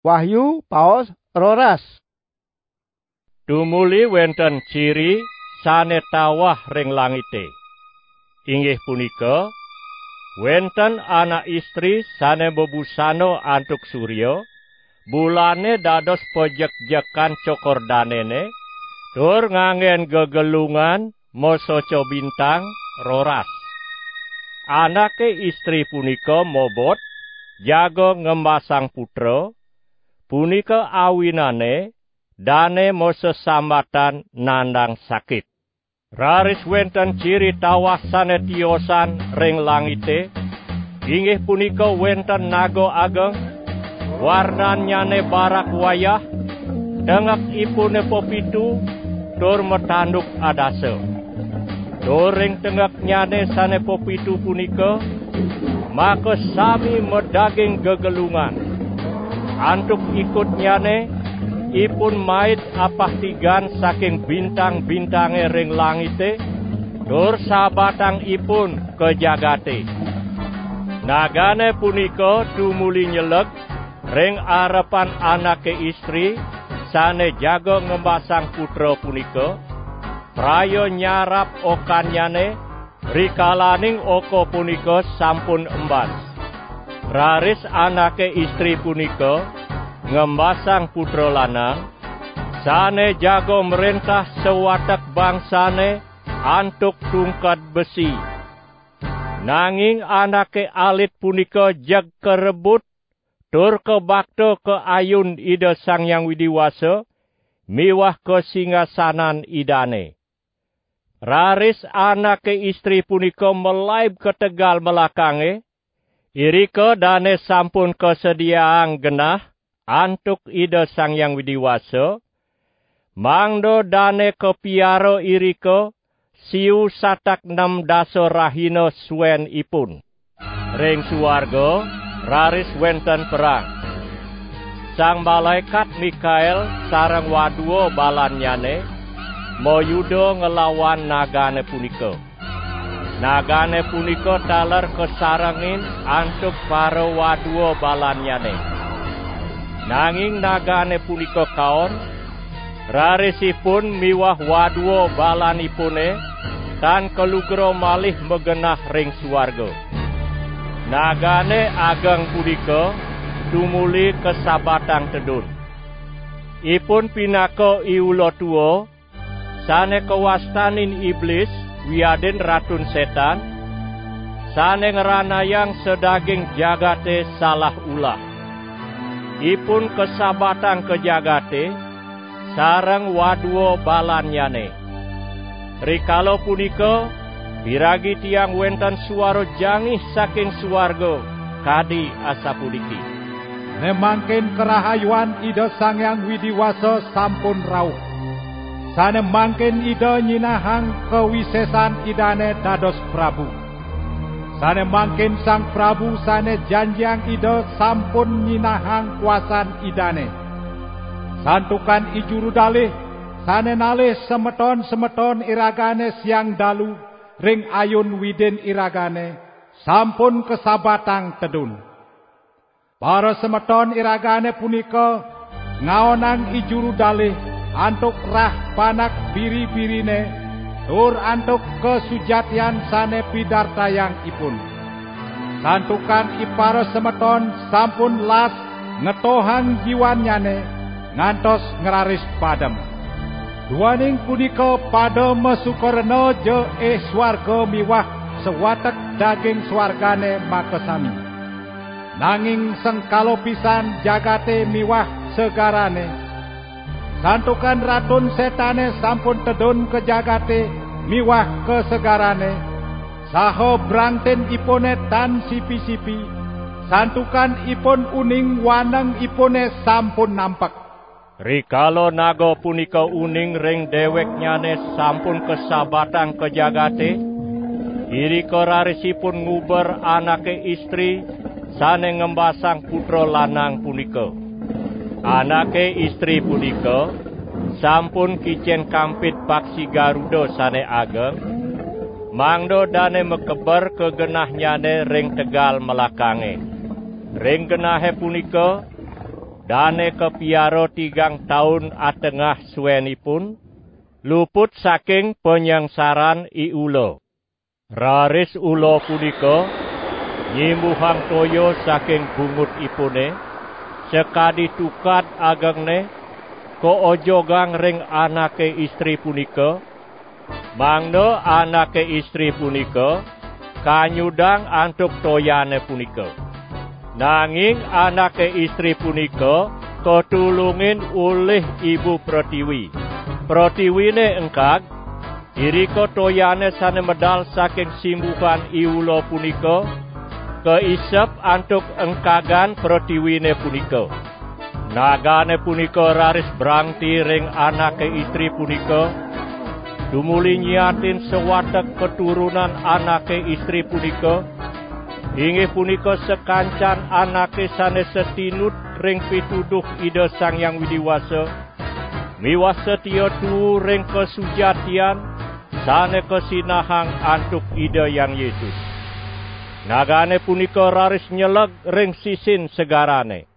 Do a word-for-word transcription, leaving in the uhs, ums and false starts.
Wahyu paos rolas. Tumuli wonten ciri sane tawah ring langite. Inggih punika wonten anak istri sane bebusana antuk surya, bulane dados pojek-jekan cokordanene, tur ngangen gegelungan mosoco bintang roras. Anake istri punika mobot jago ngembasang putra, punika awinane dane mosesambatan nandang sakit. Raris wonten ciri tawah sane tiosan ring langite, inggih punika wonten naga ageng, warnanyane barak wayah, tengekipune pepitu, tur metanduk adase. Tur ring tengeknyane sane pepitu punika, maka sami medaging gegelungan. Antuk ikutnyane, ipun mait apah tigan saking bintang-bintange ring langite, tur sabatang ipun ke jagate. Nagane punika tumuli nyeleg ring arepan anake istri sane jago ngembasang putra punika, praya nyarap okanyane rikalaning oko punika sampun embas. Raris anake istri punika ngembasang putra lanang sane jago merentah sewatek bangsane antuk tungkat besi. Nanging anake alit punika jeg kerebut tur kebakto ke ayun Ida Sang Hyang Widiwasa miwah ke singgasanan idane. Raris anake istri punika melaib ke tegal melakange, irika dane sampun kesediaan genah antuk Ida Sang Hyang Widiwasa, mangdo dane kepiaro irika siu satak nem daso rahina suwen ipun. Ring suwarga raris wonten perang. Sang malaikat Mikael sareng waduo balanyane moyuda ngelawan nagane punika. Nagane punika taler kesarengin antuk para waduo balanyane. Nanging nagane punika kaon, rarisipun miwah waduo balanipune tan kelugro malih megenah ring suwarga. Nagane ageng punika tumuli kesabatang tedun. Ipun pinaka iula tua sane kewastanin iblis wiaden ratun setan, sane ngeranayang sedaging jagate salah ulah. Ipun kesabatang ke jagate sareng waduo balanyane. Rikala punika piragi tiang wenten suara jangih saking suwarga kadi asapudiki. Nemangkin kerahayuan Ida Sang Hyang Widiwasa sampun rauh. Sane mangkin Ida nyinahang kewisesan idane dados Prabu. Sane mangkin Sang Prabu sane janjiang Ida sampun nyinahang kuasan idane. Santukan ijuru dalih sane nalih semeton-semeton iragane siang dalu ring ayun widen iragane sampun kesabatang tedun. Para semeton iragane punika ngaonang ijuru dalih antuk rah panak biri-birine tur antuk kesujatian sane pidartayang ipun. Santukan ipara semeton sampun las ngetohang jiwanyane ngantos ngeraris padem. Duaning punika pada mesukarna je eh swarga miwah sewatek daging swargane makasami. Nanging sengkalo pisan jagate miwah segarane. Santukan ratun setane sampun tedun ke jagate miwah kesegarane. Saho brangten ipone tan sipi-sipi. Santukan ipun uning waneng ipone sampun nampak. Rikala naga punika uning ring deweknyane sampun kesabatang ke jagate, irika rarisipun nguber anake istri sane ngembasang putra lanang punika. Anake istri punika sampun kicen kampit paksi Garuda sane ageng, mangdo dane mekeber ke genahnyane ring tegal melakange. Ring genahe punika dane kepiaro tigang tahun atengah suwenipun, luput saking penyangsaran i ulo. Raris ulo punika nyimbuhang toyo saking bungut ipune, sekadi tukat agengne ko ojogang ring anake istri punika, mangno anake istri punika kanyudang antuk toyane punika. Nanging anake istri punika ketulungin oleh Ibu Pratiwi. Pratiwine engkag, iriko toyane sane medal saking simbuhan iulo punika, keisep antuk engkagan Pratiwine punika. Nagane punika raris brangti ring anake istri punika, dumuli nyiatin sewatek keturunan anake istri punika, inggih punika sekancan anake sane setinut ring pituduh Ida Sang Hyang Widiwasa, miwah setya tuhu ring kesujatian sane kesinahang antuk Ida Hyang Yesus. Nagane punika raris nyeleg ring sisin segarane.